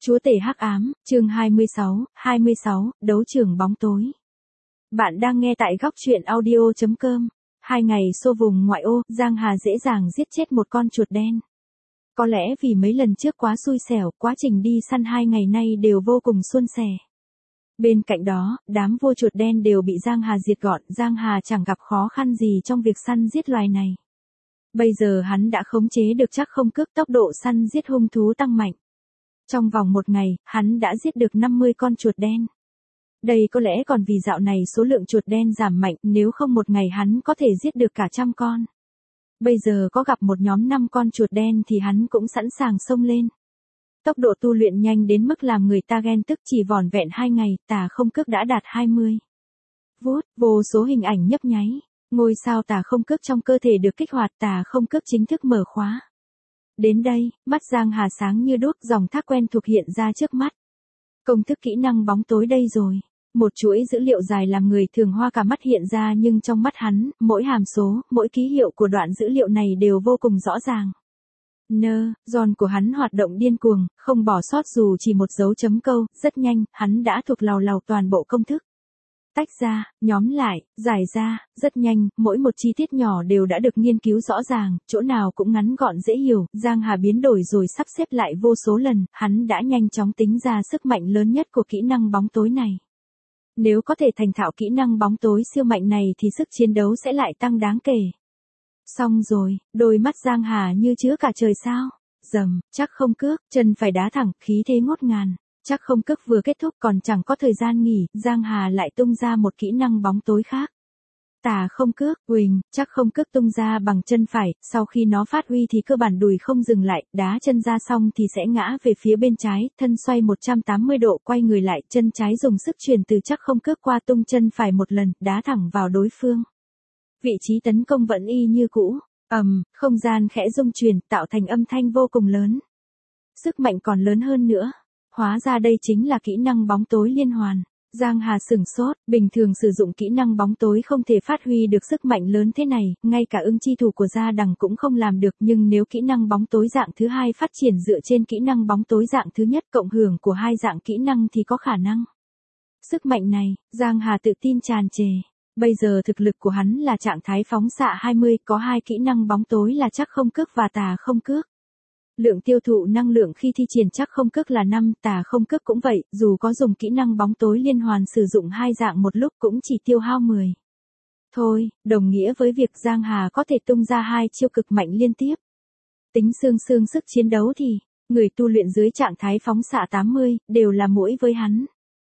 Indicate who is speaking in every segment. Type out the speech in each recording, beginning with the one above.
Speaker 1: Chúa tể hắc ám, chương 26, đấu trường bóng tối. Bạn đang nghe tại góc truyện audio.com. 2 ngày xô vùng ngoại ô, Giang Hà dễ dàng giết chết một con chuột đen. Có lẽ vì mấy lần trước quá xui xẻo, quá trình đi săn 2 ngày nay đều vô cùng suôn sẻ. Bên cạnh đó, đám vua chuột đen đều bị Giang Hà diệt gọn, Giang Hà chẳng gặp khó khăn gì trong việc săn giết loài này. Bây giờ hắn đã khống chế được chắc không cước, tốc độ săn giết hung thú tăng mạnh. Trong vòng một ngày, hắn đã giết được 50 con chuột đen. Đây có lẽ còn vì dạo này số lượng chuột đen giảm mạnh, nếu không một ngày hắn có thể giết được cả 100 con. Bây giờ có gặp một nhóm 5 con chuột đen thì hắn cũng sẵn sàng xông lên. Tốc độ tu luyện nhanh đến mức làm người ta ghen tức, chỉ vỏn vẹn 2 ngày, tà không cước đã đạt 20. Vô số hình ảnh nhấp nháy. Ngôi sao tà không cước trong cơ thể được kích hoạt, tà không cước chính thức mở khóa. Đến đây, mắt Giang Hà sáng như đuốc, dòng thác quen thuộc hiện ra trước mắt. Công thức kỹ năng bóng tối đây rồi. Một chuỗi dữ liệu dài làm người thường hoa cả mắt hiện ra, nhưng trong mắt hắn, mỗi hàm số, mỗi ký hiệu của đoạn dữ liệu này đều vô cùng rõ ràng. Giòn của hắn hoạt động điên cuồng, không bỏ sót dù chỉ một dấu chấm câu, rất nhanh, hắn đã thuộc làu toàn bộ công thức. Tách ra, nhóm lại, giải ra, rất nhanh, mỗi một chi tiết nhỏ đều đã được nghiên cứu rõ ràng, chỗ nào cũng ngắn gọn dễ hiểu, Giang Hà biến đổi rồi sắp xếp lại vô số lần, hắn đã nhanh chóng tính ra sức mạnh lớn nhất của kỹ năng bóng tối này. Nếu có thể thành thạo kỹ năng bóng tối siêu mạnh này thì sức chiến đấu sẽ lại tăng đáng kể. Xong rồi, đôi mắt Giang Hà như chứa cả trời sao. Rầm, chắc không cước, chân phải đá thẳng, khí thế ngút ngàn. Chắc không cước vừa kết thúc còn chẳng có thời gian nghỉ, Giang Hà lại tung ra một kỹ năng bóng tối khác. Tà không cước, chắc không cước tung ra bằng chân phải, sau khi nó phát huy thì cơ bản đùi không dừng lại, đá chân ra xong thì sẽ ngã về phía bên trái, thân xoay 180 độ quay người lại, chân trái dùng sức truyền từ chắc không cước qua tung chân phải một lần, đá thẳng vào đối phương. Vị trí tấn công vẫn y như cũ, không gian khẽ rung chuyển, tạo thành âm thanh vô cùng lớn. Sức mạnh còn lớn hơn nữa. Hóa ra đây chính là kỹ năng bóng tối liên hoàn. Giang Hà sửng sốt, bình thường sử dụng kỹ năng bóng tối không thể phát huy được sức mạnh lớn thế này, ngay cả ưng chi thủ của Gia Đằng cũng không làm được, nhưng nếu kỹ năng bóng tối dạng thứ hai phát triển dựa trên kỹ năng bóng tối dạng thứ nhất cộng hưởng của hai dạng kỹ năng thì có khả năng. Sức mạnh này, Giang Hà tự tin tràn trề. Bây giờ thực lực của hắn là trạng thái phóng xạ 20, có hai kỹ năng bóng tối là chắc không cước và tà không cước. Lượng tiêu thụ năng lượng khi thi triển chắc không cước là 5, tà không cước cũng vậy, dù có dùng kỹ năng bóng tối liên hoàn sử dụng hai dạng một lúc cũng chỉ tiêu hao 10. Thôi, đồng nghĩa với việc Giang Hà có thể tung ra hai chiêu cực mạnh liên tiếp. Tính xương sức chiến đấu thì, người tu luyện dưới trạng thái phóng xạ 80, đều là mũi với hắn.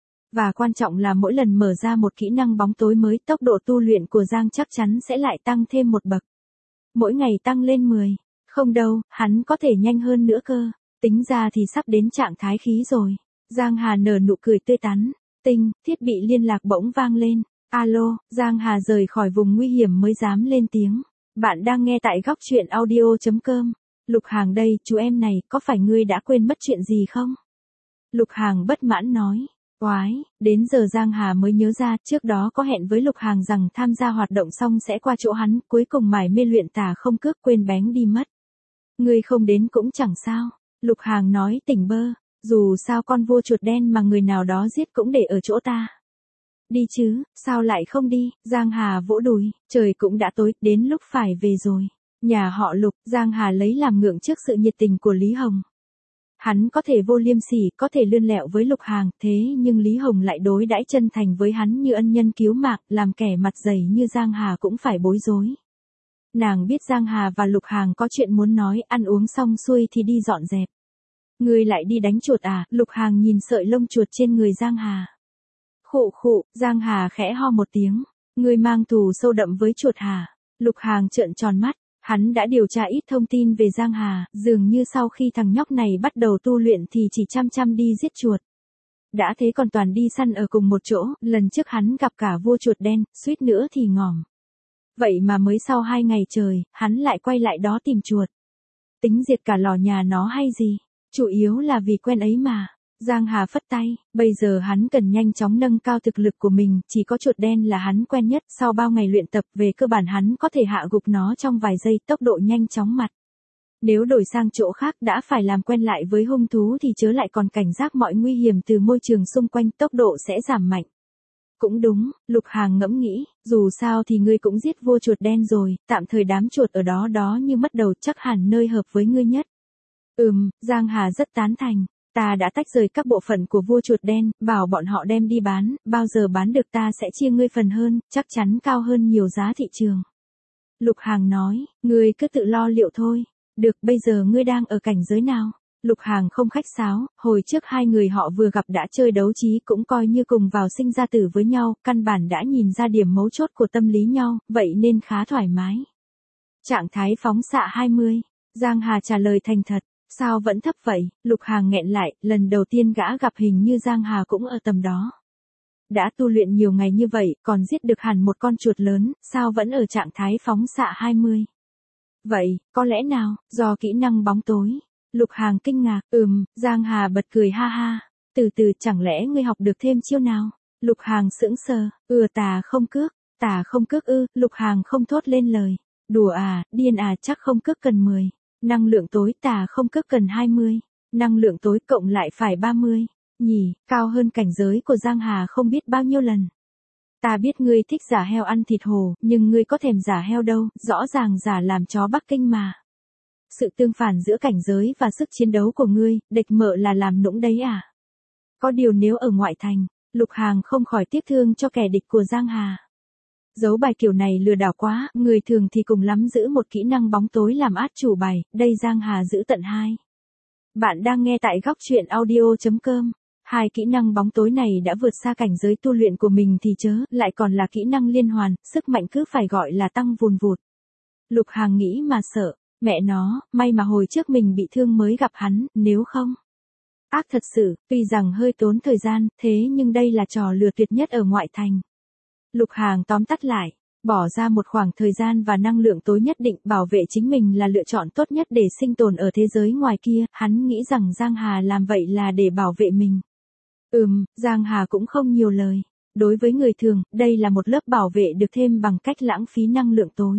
Speaker 1: Và quan trọng là mỗi lần mở ra một kỹ năng bóng tối mới, tốc độ tu luyện của Giang chắc chắn sẽ lại tăng thêm một bậc. Mỗi ngày tăng lên 10. Không đâu, hắn có thể nhanh hơn nữa cơ. Tính ra thì sắp đến trạng thái khí rồi. Giang Hà nở nụ cười tươi tắn. Thiết bị liên lạc bỗng vang lên. Alo, Giang Hà rời khỏi vùng nguy hiểm mới dám lên tiếng. Bạn đang nghe tại góc truyện audio.com. Lục Hàng đây, chú em này, có phải ngươi đã quên mất chuyện gì không? Lục Hàng bất mãn nói. Oái, đến giờ Giang Hà mới nhớ ra, trước đó có hẹn với Lục Hàng rằng tham gia hoạt động xong sẽ qua chỗ hắn, cuối cùng mải mê luyện tà không cước quên bén đi mất. Ngươi không đến cũng chẳng sao. Lục Hàng nói tỉnh bơ, dù sao con vua chuột đen mà người nào đó giết cũng để ở chỗ ta. Đi chứ, sao lại không đi? Giang Hà vỗ đùi, trời cũng đã tối, đến lúc phải về rồi. Nhà họ Lục, Giang Hà lấy làm ngượng trước sự nhiệt tình của Lý Hồng. Hắn có thể vô liêm sỉ, có thể lươn lẹo với Lục Hàng, thế nhưng Lý Hồng lại đối đãi chân thành với hắn như ân nhân cứu mạng, làm kẻ mặt dày như Giang Hà cũng phải bối rối. Nàng biết Giang Hà và Lục Hàng có chuyện muốn nói, ăn uống xong xuôi thì đi dọn dẹp. Ngươi lại đi đánh chuột à? Lục Hàng nhìn sợi lông chuột trên người Giang Hà. Khụ, Giang Hà khẽ ho một tiếng. Ngươi mang thù sâu đậm với chuột hả? Lục Hàng trợn tròn mắt. Hắn đã điều tra ít thông tin về Giang Hà, dường như sau khi thằng nhóc này bắt đầu tu luyện thì chỉ chăm đi giết chuột. Đã thế còn toàn đi săn ở cùng một chỗ, lần trước hắn gặp cả vua chuột đen, suýt nữa thì ngỏm. Vậy mà mới sau 2 ngày trời, hắn lại quay lại đó tìm chuột. Tính diệt cả lò nhà nó hay gì? Chủ yếu là vì quen ấy mà. Giang Hà phất tay, bây giờ hắn cần nhanh chóng nâng cao thực lực của mình, chỉ có chuột đen là hắn quen nhất, sau bao ngày luyện tập về cơ bản hắn có thể hạ gục nó trong vài giây, tốc độ nhanh chóng mặt. Nếu đổi sang chỗ khác đã phải làm quen lại với hung thú thì chớ lại còn cảnh giác mọi nguy hiểm từ môi trường xung quanh, tốc độ sẽ giảm mạnh. Cũng đúng, Lục Hàng ngẫm nghĩ, dù sao thì ngươi cũng giết vua chuột đen rồi, tạm thời đám chuột ở đó đó như mất đầu, chắc hẳn nơi hợp với ngươi nhất. Giang Hà rất tán thành. Ta đã tách rời các bộ phận của vua chuột đen, bảo bọn họ đem đi bán, bao giờ bán được ta sẽ chia ngươi phần hơn, chắc chắn cao hơn nhiều giá thị trường. Lục Hàng nói, ngươi cứ tự lo liệu thôi. Được, bây giờ ngươi đang ở cảnh giới nào? Lục Hàng không khách sáo, hồi trước hai người họ vừa gặp đã chơi đấu trí, cũng coi như cùng vào sinh ra tử với nhau, căn bản đã nhìn ra điểm mấu chốt của tâm lý nhau, vậy nên khá thoải mái. Trạng thái phóng xạ 20. Giang Hà trả lời thành thật. Sao vẫn thấp vậy? Lục Hàng nghẹn lại, lần đầu tiên gã gặp hình như Giang Hà cũng ở tầm đó. Đã tu luyện nhiều ngày như vậy, còn giết được hẳn một con chuột lớn, sao vẫn ở trạng thái phóng xạ 20? Vậy, có lẽ nào, do kỹ năng bóng tối? Lục Hàng kinh ngạc, Giang Hà bật cười ha ha. Từ từ, chẳng lẽ ngươi học được thêm chiêu nào? Lục Hàng sững sờ, tà không cước Lục Hàng không thốt lên lời. Đùa à, điên à, chắc không cước cần 10. Năng lượng tối tà không cước cần 20. Năng lượng tối cộng lại phải 30. Nhỉ, cao hơn cảnh giới của Giang Hà không biết bao nhiêu lần. Ta biết ngươi thích giả heo ăn thịt hổ, nhưng ngươi có thèm giả heo đâu, rõ ràng giả làm chó Bắc Kinh mà. Sự tương phản giữa cảnh giới và sức chiến đấu của ngươi, địch mợ là làm nũng đấy à? Có điều nếu ở ngoại thành, Lục Hàng không khỏi tiếc thương cho kẻ địch của Giang Hà. Giấu bài kiểu này lừa đảo quá, người thường thì cùng lắm giữ một kỹ năng bóng tối làm át chủ bài, đây Giang Hà giữ tận 2. Bạn đang nghe tại góc truyện audio.com. 2 kỹ năng bóng tối này đã vượt xa cảnh giới tu luyện của mình thì chớ, lại còn là kỹ năng liên hoàn, sức mạnh cứ phải gọi là tăng vùn vụt. Lục Hàng nghĩ mà sợ, mẹ nó, may mà hồi trước mình bị thương mới gặp hắn, nếu không. Ác thật sự, tuy rằng hơi tốn thời gian, thế nhưng đây là trò lừa tuyệt nhất ở ngoại thành. Lục Hàng tóm tắt lại, bỏ ra một khoảng thời gian và năng lượng tối nhất định, bảo vệ chính mình là lựa chọn tốt nhất để sinh tồn ở thế giới ngoài kia, hắn nghĩ rằng Giang Hà làm vậy là để bảo vệ mình. Giang Hà cũng không nhiều lời. Đối với người thường, đây là một lớp bảo vệ được thêm bằng cách lãng phí năng lượng tối.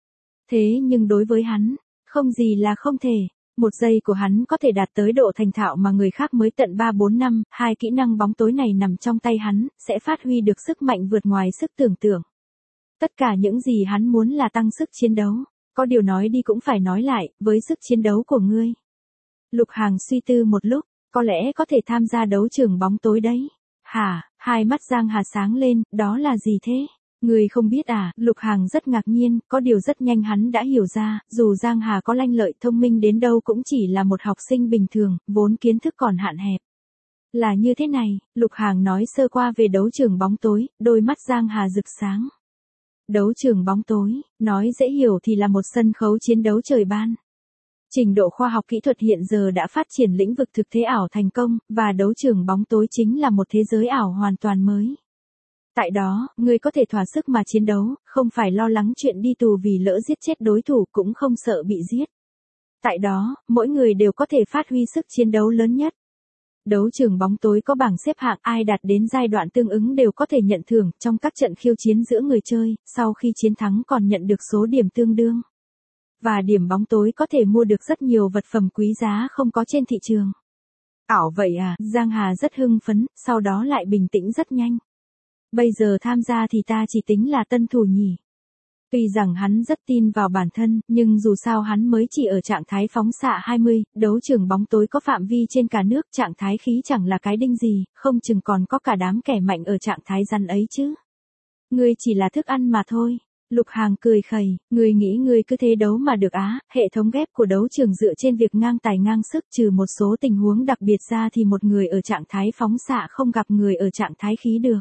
Speaker 1: Thế nhưng đối với hắn, không gì là không thể. Một giây của hắn có thể đạt tới độ thành thạo mà người khác mới tận 3-4 năm, 2 kỹ năng bóng tối này nằm trong tay hắn, sẽ phát huy được sức mạnh vượt ngoài sức tưởng tượng. Tất cả những gì hắn muốn là tăng sức chiến đấu. Có điều nói đi cũng phải nói lại, với sức chiến đấu của ngươi. Lục Hàng suy tư một lúc, có lẽ có thể tham gia đấu trường bóng tối đấy. Hả, hai mắt Giang Hà sáng lên, đó là gì thế? Người không biết à? Lục Hàng rất ngạc nhiên, có điều rất nhanh hắn đã hiểu ra, dù Giang Hà có lanh lợi thông minh đến đâu cũng chỉ là một học sinh bình thường, vốn kiến thức còn hạn hẹp. Là như thế này, Lục Hàng nói sơ qua về đấu trường bóng tối, đôi mắt Giang Hà rực sáng. Đấu trường bóng tối, nói dễ hiểu thì là một sân khấu chiến đấu trời ban. Trình độ khoa học kỹ thuật hiện giờ đã phát triển lĩnh vực thực thế ảo thành công, và đấu trường bóng tối chính là một thế giới ảo hoàn toàn mới. Tại đó, ngươi có thể thỏa sức mà chiến đấu, không phải lo lắng chuyện đi tù vì lỡ giết chết đối thủ, cũng không sợ bị giết. Tại đó, mỗi người đều có thể phát huy sức chiến đấu lớn nhất. Đấu trường bóng tối có bảng xếp hạng, ai đạt đến giai đoạn tương ứng đều có thể nhận thưởng trong các trận khiêu chiến giữa người chơi, sau khi chiến thắng còn nhận được số điểm tương đương. Và điểm bóng tối có thể mua được rất nhiều vật phẩm quý giá không có trên thị trường. Ảo vậy à? Giang Hà rất hưng phấn, sau đó lại bình tĩnh rất nhanh. Bây giờ tham gia thì ta chỉ tính là tân thủ nhỉ. Tuy rằng hắn rất tin vào bản thân, nhưng dù sao hắn mới chỉ ở trạng thái phóng xạ 20, đấu trường bóng tối có phạm vi trên cả nước, trạng thái khí chẳng là cái đinh gì, không chừng còn có cả đám kẻ mạnh ở trạng thái rắn ấy chứ. Ngươi chỉ là thức ăn mà thôi. Lục Hàng cười khẩy, ngươi nghĩ ngươi cứ thế đấu mà được á, hệ thống ghép của đấu trường dựa trên việc ngang tài ngang sức, trừ một số tình huống đặc biệt ra thì một người ở trạng thái phóng xạ không gặp người ở trạng thái khí được.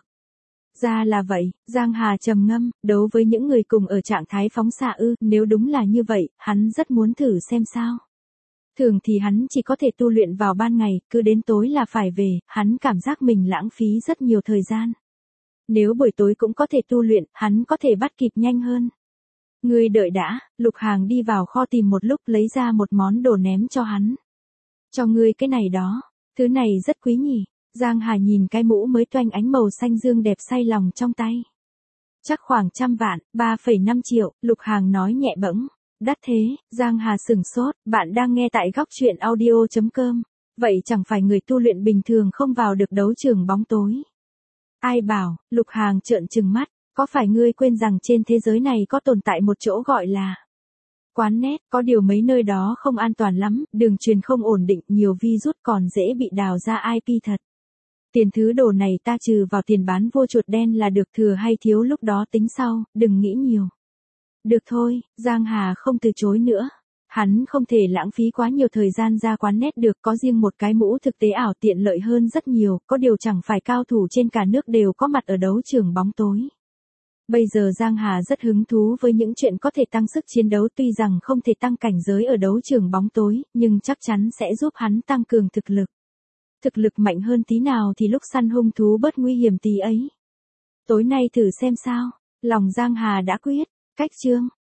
Speaker 1: Ra là vậy, Giang Hà trầm ngâm, đấu với những người cùng ở trạng thái phóng xạ nếu đúng là như vậy, hắn rất muốn thử xem sao. Thường thì hắn chỉ có thể tu luyện vào ban ngày, cứ đến tối là phải về, hắn cảm giác mình lãng phí rất nhiều thời gian. Nếu buổi tối cũng có thể tu luyện, hắn có thể bắt kịp nhanh hơn. Ngươi đợi đã, Lục Hàng đi vào kho tìm một lúc lấy ra một món đồ ném cho hắn. Cho ngươi cái này đó, thứ này rất quý nhỉ. Giang Hà nhìn cái mũ mới toanh ánh màu xanh dương đẹp say lòng trong tay. Chắc khoảng 100 vạn, 3,5 triệu, Lục Hàng nói nhẹ bẫng. Đắt thế, Giang Hà sửng sốt, bạn đang nghe tại góc chuyện audio.com. Vậy chẳng phải người tu luyện bình thường không vào được đấu trường bóng tối. Ai bảo, Lục Hàng trợn trừng mắt, có phải ngươi quên rằng trên thế giới này có tồn tại một chỗ gọi là quán net, có điều mấy nơi đó không an toàn lắm, đường truyền không ổn định, nhiều virus còn dễ bị đào ra IP thật. Tiền thứ đồ này ta trừ vào tiền bán vô chuột đen là được, thừa hay thiếu lúc đó tính sau, đừng nghĩ nhiều. Được thôi, Giang Hà không từ chối nữa. Hắn không thể lãng phí quá nhiều thời gian ra quán net được, có riêng một cái mũ thực tế ảo tiện lợi hơn rất nhiều, có điều chẳng phải cao thủ trên cả nước đều có mặt ở đấu trường bóng tối. Bây giờ Giang Hà rất hứng thú với những chuyện có thể tăng sức chiến đấu, tuy rằng không thể tăng cảnh giới ở đấu trường bóng tối, nhưng chắc chắn sẽ giúp hắn tăng cường thực lực. Thực lực mạnh hơn tí nào thì lúc săn hung thú bớt nguy hiểm tí ấy. Tối nay thử xem sao, lòng Giang Hà đã quyết, cách chương.